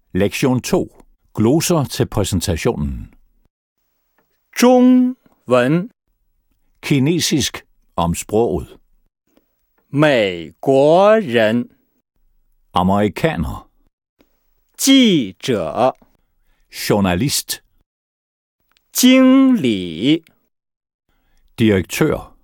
Lektion 2. Gloser til præsentationen. 中文 Kinesisk om sproget. 美国人 Amerikaner. 记者 Journalist. 经理 Direktør.